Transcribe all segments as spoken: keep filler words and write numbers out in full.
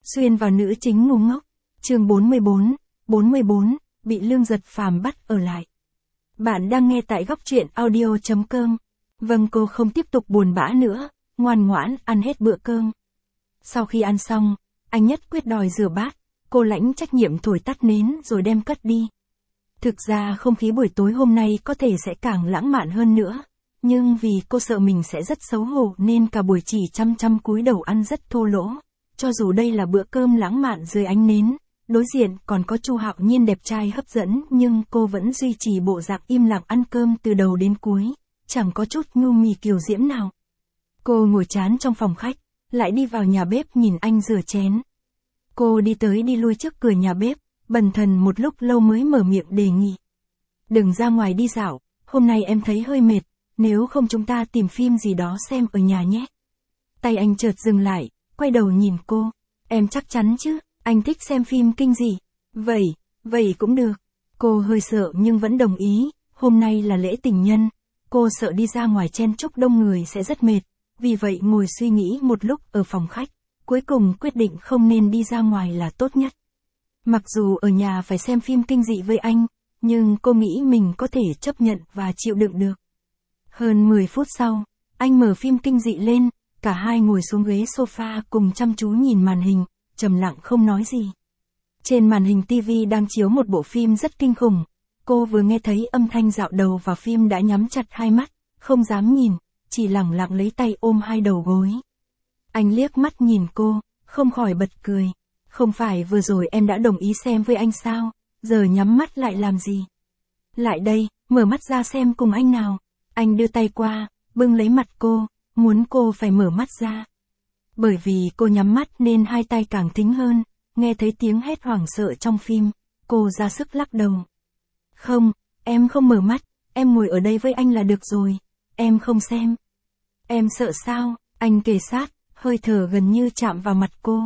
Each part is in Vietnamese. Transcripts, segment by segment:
Xuyên vào nữ chính ngu ngốc. Chương bốn mươi bốn, bốn mươi bốn, bị Lương Giật Phàm bắt ở lại. Bạn đang nghe tại góc truyện audio chấm com. Vâng, cô không tiếp tục buồn bã nữa, ngoan ngoãn ăn hết bữa cơm. Sau khi ăn xong, anh nhất quyết đòi rửa bát, cô lãnh trách nhiệm thổi tắt nến rồi đem cất đi. Thực ra không khí buổi tối hôm nay có thể sẽ càng lãng mạn hơn nữa, nhưng vì cô sợ mình sẽ rất xấu hổ nên cả buổi chỉ chăm chăm cúi đầu ăn rất thô lỗ. Cho dù đây là bữa cơm lãng mạn dưới ánh nến, đối diện còn có Chu Hạo Nhiên đẹp trai hấp dẫn, nhưng cô vẫn duy trì bộ dạng im lặng ăn cơm từ đầu đến cuối, chẳng có chút nhu mì kiều diễm nào. Cô ngồi chán trong phòng khách, lại đi vào nhà bếp nhìn anh rửa chén. Cô đi tới đi lui trước cửa nhà bếp, bần thần một lúc lâu mới mở miệng đề nghị. Đừng ra ngoài đi dạo, hôm nay em thấy hơi mệt, nếu không chúng ta tìm phim gì đó xem ở nhà nhé. Tay anh chợt dừng lại, quay đầu nhìn cô. Em chắc chắn chứ, anh thích xem phim kinh dị. Vậy, vậy cũng được. Cô hơi sợ nhưng vẫn đồng ý, hôm nay là lễ tình nhân. Cô sợ đi ra ngoài chen chúc đông người sẽ rất mệt, vì vậy ngồi suy nghĩ một lúc ở phòng khách, cuối cùng quyết định không nên đi ra ngoài là tốt nhất. Mặc dù ở nhà phải xem phim kinh dị với anh, nhưng cô nghĩ mình có thể chấp nhận và chịu đựng được. Hơn mười phút sau, anh mở phim kinh dị lên, cả hai ngồi xuống ghế sofa cùng chăm chú nhìn màn hình, trầm lặng không nói gì. Trên màn hình ti vi đang chiếu một bộ phim rất kinh khủng, cô vừa nghe thấy âm thanh dạo đầu vào phim đã nhắm chặt hai mắt, không dám nhìn, chỉ lẳng lặng lấy tay ôm hai đầu gối. Anh liếc mắt nhìn cô, không khỏi bật cười. Không phải vừa rồi em đã đồng ý xem với anh sao, giờ nhắm mắt lại làm gì? Lại đây, mở mắt ra xem cùng anh nào. Anh đưa tay qua, bưng lấy mặt cô, muốn cô phải mở mắt ra. Bởi vì cô nhắm mắt nên hai tay càng thính hơn, nghe thấy tiếng hét hoảng sợ trong phim, cô ra sức lắc đầu. Không, em không mở mắt, em ngồi ở đây với anh là được rồi, em không xem. Em sợ sao? Anh kề sát, hơi thở gần như chạm vào mặt cô.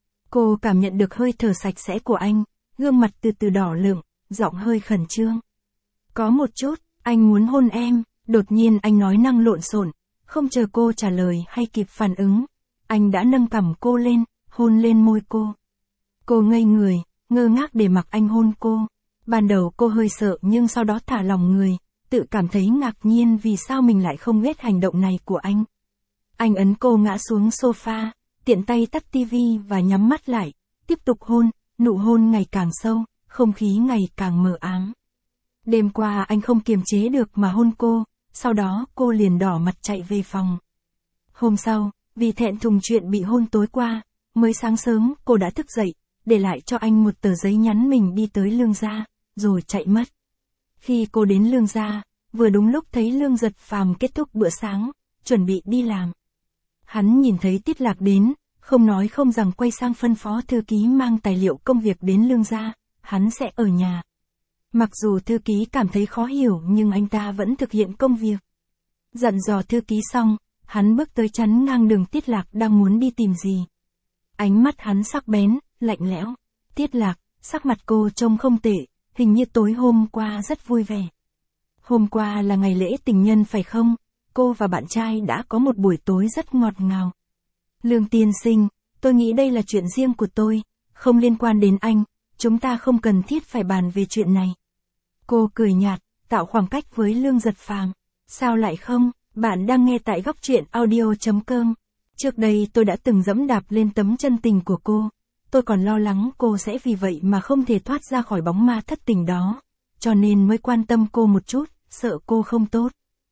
Cô cảm nhận được hơi thở sạch sẽ của anh, gương mặt từ từ đỏ lựng, giọng hơi khẩn trương. Có một chút, anh muốn hôn em, đột nhiên anh nói năng lộn xộn, không chờ cô trả lời hay kịp phản ứng. Anh đã nâng cằm cô lên, hôn lên môi cô. Cô ngây người, ngơ ngác để mặc anh hôn cô. Ban đầu cô hơi sợ nhưng sau đó thả lòng người, tự cảm thấy ngạc nhiên vì sao mình lại không ghét hành động này của anh. Anh ấn cô ngã xuống sofa, tiện tay tắt tivi và nhắm mắt lại, tiếp tục hôn, nụ hôn ngày càng sâu, không khí ngày càng mờ ám. Đêm qua anh không kiềm chế được mà hôn cô, sau đó cô liền đỏ mặt chạy về phòng. Hôm sau, vì thẹn thùng chuyện bị hôn tối qua, mới sáng sớm cô đã thức dậy, để lại cho anh một tờ giấy nhắn mình đi tới Lương gia, rồi chạy mất. Khi cô đến Lương gia, vừa đúng lúc thấy Lương Giật Phàm kết thúc bữa sáng, chuẩn bị đi làm. Hắn nhìn thấy Tiết Lạc đến, không nói không rằng quay sang phân phó thư ký mang tài liệu công việc đến Lương gia, hắn sẽ ở nhà. Mặc dù thư ký cảm thấy khó hiểu nhưng anh ta vẫn thực hiện công việc. Dặn dò thư ký xong, hắn bước tới chắn ngang đường Tiết Lạc đang muốn đi tìm gì. Ánh mắt hắn sắc bén, lạnh lẽo. Tiết Lạc, sắc mặt cô trông không tệ, hình như tối hôm qua rất vui vẻ. Hôm qua là ngày lễ tình nhân phải không? Cô và bạn trai đã có một buổi tối rất ngọt ngào. Lương tiên sinh, tôi nghĩ đây là chuyện riêng của tôi, không liên quan đến anh, chúng ta không cần thiết phải bàn về chuyện này. Cô cười nhạt, tạo khoảng cách với Lương Giật Phàm. Sao lại không? Bạn đang nghe tại góc truyện audio chấm com. Trước đây tôi đã từng dẫm đạp lên tấm chân tình của cô. Tôi còn lo lắng cô sẽ vì vậy mà không thể thoát ra khỏi bóng ma thất tình đó. Cho nên mới quan tâm cô một chút, sợ cô không tốt.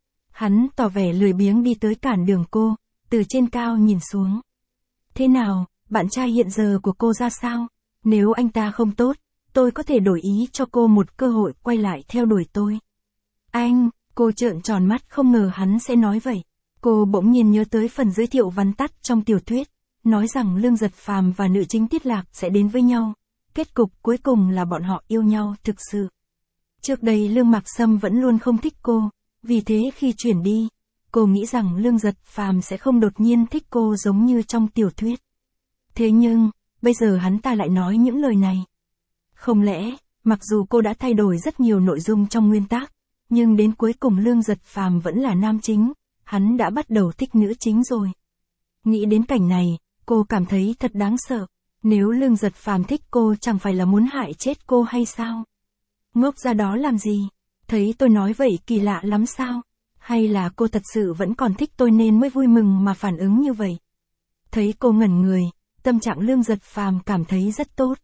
Hắn tỏ vẻ lười biếng đi tới cản đường cô, từ trên cao nhìn xuống. Thế nào, bạn trai hiện giờ của cô ra sao? Nếu anh ta không tốt, tôi có thể đổi ý cho cô một cơ hội quay lại theo đuổi tôi. Anh, cô trợn tròn mắt không ngờ hắn sẽ nói vậy. Cô bỗng nhiên nhớ tới phần giới thiệu vắn tắt trong tiểu thuyết, nói rằng Lương Giật Phàm và nữ chính Tiết Lạc sẽ đến với nhau. Kết cục cuối cùng là bọn họ yêu nhau thực sự. Trước đây Lương Mạc Sâm vẫn luôn không thích cô, vì thế khi chuyển đi, cô nghĩ rằng Lương Giật Phàm sẽ không đột nhiên thích cô giống như trong tiểu thuyết. Thế nhưng, bây giờ hắn ta lại nói những lời này. Không lẽ, mặc dù cô đã thay đổi rất nhiều nội dung trong nguyên tác, nhưng đến cuối cùng Lương Giật Phàm vẫn là nam chính, hắn đã bắt đầu thích nữ chính rồi. Nghĩ đến cảnh này, cô cảm thấy thật đáng sợ. Nếu Lương Giật Phàm thích cô chẳng phải là muốn hại chết cô hay sao? Ngốc ra đó làm gì? Thấy tôi nói vậy kỳ lạ lắm sao? Hay là cô thật sự vẫn còn thích tôi nên mới vui mừng mà phản ứng như vậy? Thấy cô ngẩn người, tâm trạng Lương Giật Phàm cảm thấy rất tốt.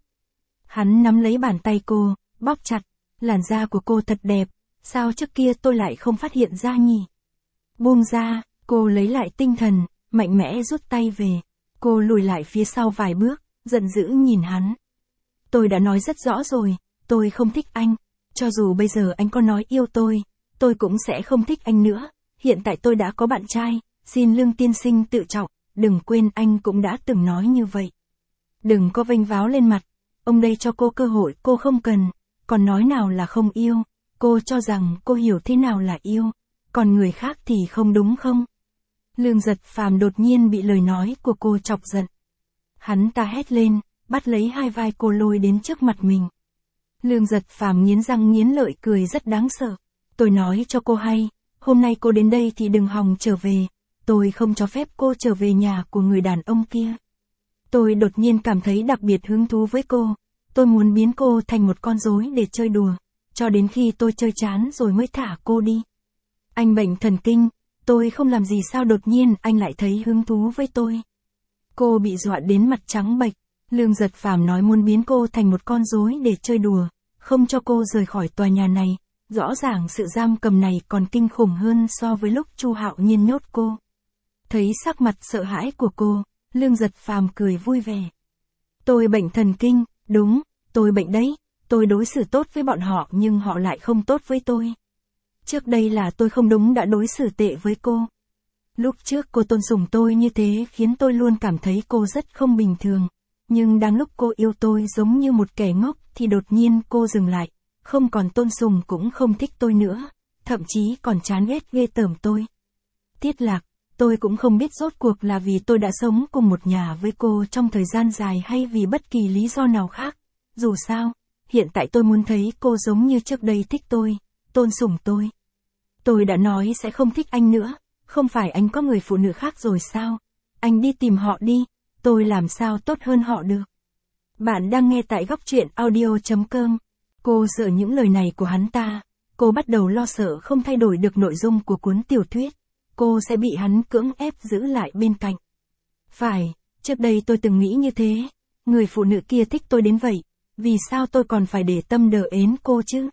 Hắn nắm lấy bàn tay cô, bóp chặt, làn da của cô thật đẹp, sao trước kia tôi lại không phát hiện ra nhỉ? Buông ra, cô lấy lại tinh thần, mạnh mẽ rút tay về. Cô lùi lại phía sau vài bước, giận dữ nhìn hắn. Tôi đã nói rất rõ rồi, tôi không thích anh. Cho dù bây giờ anh có nói yêu tôi, tôi cũng sẽ không thích anh nữa. Hiện tại tôi đã có bạn trai, xin Lương tiên sinh tự trọng, đừng quên anh cũng đã từng nói như vậy. Đừng có vênh váo lên mặt, ông đây cho cô cơ hội cô không cần, còn nói nào là không yêu, cô cho rằng cô hiểu thế nào là yêu, còn người khác thì không đúng không? Lương Giật Phàm đột nhiên bị lời nói của cô chọc giận. Hắn ta hét lên, bắt lấy hai vai cô lôi đến trước mặt mình. Lương Giật Phàm nghiến răng nghiến lợi cười rất đáng sợ. Tôi nói cho cô hay, hôm nay cô đến đây thì đừng hòng trở về, tôi không cho phép cô trở về nhà của người đàn ông kia. Tôi đột nhiên cảm thấy đặc biệt hứng thú với cô, tôi muốn biến cô thành một con rối để chơi đùa, cho đến khi tôi chơi chán rồi mới thả cô đi. Anh bệnh thần kinh, tôi không làm gì sao đột nhiên anh lại thấy hứng thú với tôi. Cô bị dọa đến mặt trắng bệch. Lương Giật Phàm nói muốn biến cô thành một con rối để chơi đùa, không cho cô rời khỏi tòa nhà này, rõ ràng sự giam cầm này còn kinh khủng hơn so với lúc Chu Hạo Nhiên nhốt cô. Thấy sắc mặt sợ hãi của cô, Lương Giật Phàm cười vui vẻ. Tôi bệnh thần kinh, đúng, tôi bệnh đấy, tôi đối xử tốt với bọn họ nhưng họ lại không tốt với tôi. Trước đây là tôi không đúng đã đối xử tệ với cô. Lúc trước cô tôn sùng tôi như thế khiến tôi luôn cảm thấy cô rất không bình thường. Nhưng đang lúc cô yêu tôi giống như một kẻ ngốc thì đột nhiên cô dừng lại, không còn tôn sùng cũng không thích tôi nữa, thậm chí còn chán ghét ghê tởm tôi. Tiết Lạc, tôi cũng không biết rốt cuộc là vì tôi đã sống cùng một nhà với cô trong thời gian dài hay vì bất kỳ lý do nào khác. Dù sao, hiện tại tôi muốn thấy cô giống như trước đây thích tôi, tôn sùng tôi. Tôi đã nói sẽ không thích anh nữa, không phải anh có người phụ nữ khác rồi sao? Anh đi tìm họ đi. Tôi làm sao tốt hơn họ được. Bạn đang nghe tại góc truyện audio chấm com. Cô sợ những lời này của hắn ta. Cô bắt đầu lo sợ không thay đổi được nội dung của cuốn tiểu thuyết. Cô sẽ bị hắn cưỡng ép giữ lại bên cạnh. Phải, trước đây tôi từng nghĩ như thế. Người phụ nữ kia thích tôi đến vậy. Vì sao tôi còn phải để tâm đờ ến cô chứ?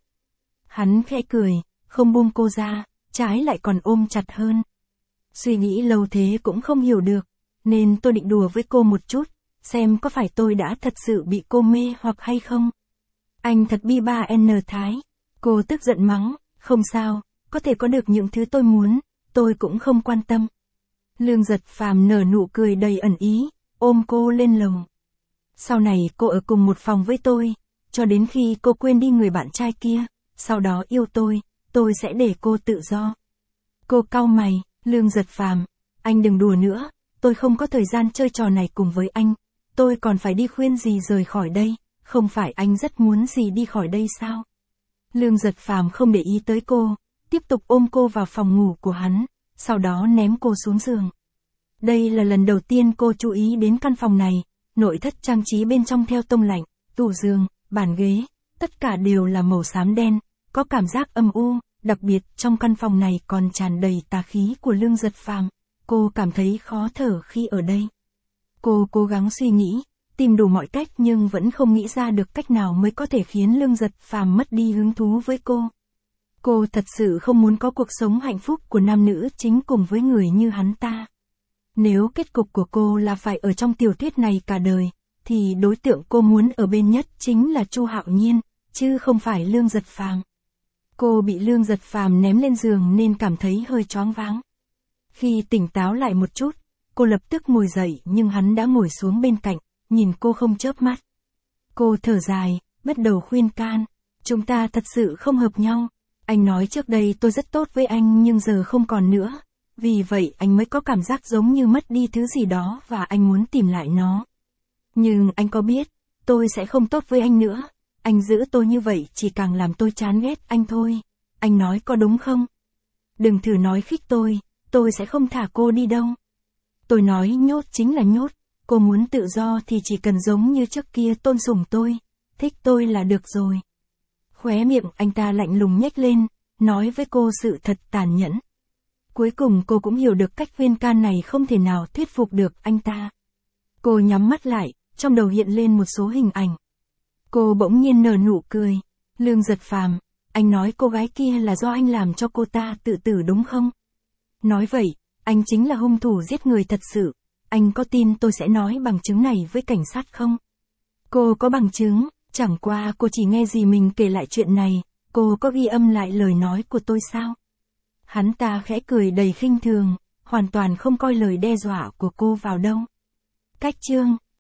Hắn khẽ cười, không buông cô ra, trái lại còn ôm chặt hơn. Suy nghĩ lâu thế cũng không hiểu được. Nên tôi định đùa với cô một chút, xem có phải tôi đã thật sự bị cô mê hoặc hay không. Anh thật bi ba n thái. Cô tức giận mắng, không sao, có thể có được những thứ tôi muốn, tôi cũng không quan tâm. Lương Giật Phàm nở nụ cười đầy ẩn ý, ôm cô lên lầu. Sau này cô ở cùng một phòng với tôi, cho đến khi cô quên đi người bạn trai kia, sau đó yêu tôi, tôi sẽ để cô tự do. Cô cau mày, Lương Giật Phàm, anh đừng đùa nữa. Tôi không có thời gian chơi trò này cùng với anh, tôi còn phải đi khuyên dì rời khỏi đây, không phải anh rất muốn dì đi khỏi đây sao? Lương Giật Phàm không để ý tới cô, tiếp tục ôm cô vào phòng ngủ của hắn, sau đó ném cô xuống giường. Đây là lần đầu tiên cô chú ý đến căn phòng này, nội thất trang trí bên trong theo tông lạnh, tủ giường, bàn ghế, tất cả đều là màu xám đen, có cảm giác âm u, đặc biệt trong căn phòng này còn tràn đầy tà khí của Lương Giật Phàm. Cô cảm thấy khó thở khi ở đây. Cô cố gắng suy nghĩ, tìm đủ mọi cách nhưng vẫn không nghĩ ra được cách nào mới có thể khiến Lương Giật Phàm mất đi hứng thú với cô. Cô thật sự không muốn có cuộc sống hạnh phúc của nam nữ chính cùng với người như hắn ta. Nếu kết cục của cô là phải ở trong tiểu thuyết này cả đời, thì đối tượng cô muốn ở bên nhất chính là Chu Hạo Nhiên, chứ không phải Lương Giật Phàm. Cô bị Lương Giật Phàm ném lên giường nên cảm thấy hơi choáng váng. Khi tỉnh táo lại một chút, cô lập tức ngồi dậy nhưng hắn đã ngồi xuống bên cạnh, nhìn cô không chớp mắt. Cô thở dài, bắt đầu khuyên can. Chúng ta thật sự không hợp nhau. Anh nói trước đây tôi rất tốt với anh nhưng giờ không còn nữa. Vì vậy anh mới có cảm giác giống như mất đi thứ gì đó và anh muốn tìm lại nó. Nhưng anh có biết, tôi sẽ không tốt với anh nữa. Anh giữ tôi như vậy chỉ càng làm tôi chán ghét anh thôi. Anh nói có đúng không? Đừng thử nói khích tôi. Tôi sẽ không thả cô đi đâu. Tôi nói nhốt chính là nhốt, Cô muốn tự do thì chỉ cần giống như trước kia tôn sùng tôi, thích tôi là được rồi. Khóe miệng anh ta lạnh lùng nhếch lên, nói với cô sự thật tàn nhẫn. Cuối cùng cô cũng hiểu được cách khuyên can này không thể nào thuyết phục được anh ta. Cô nhắm mắt lại, trong đầu hiện lên một số hình ảnh. Cô bỗng nhiên nở nụ cười. Lương Giật Phàm, anh nói cô gái kia là do anh làm cho cô ta tự tử đúng không? Nói vậy, anh chính là hung thủ giết người thật sự. Anh có tin tôi sẽ nói bằng chứng này với cảnh sát không? Cô có bằng chứng, chẳng qua cô chỉ nghe dì mình kể lại chuyện này, cô có ghi âm lại lời nói của tôi sao? Hắn ta khẽ cười đầy khinh thường, hoàn toàn không coi lời đe dọa của cô vào đâu. Cách chương